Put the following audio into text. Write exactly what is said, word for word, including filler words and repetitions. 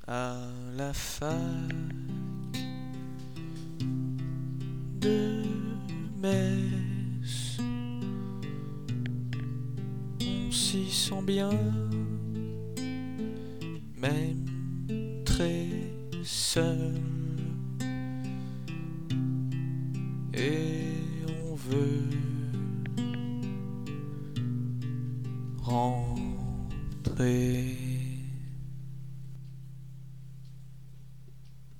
à la fac de Metz. On s'y sent bien, même très seul, et on veut rentrer.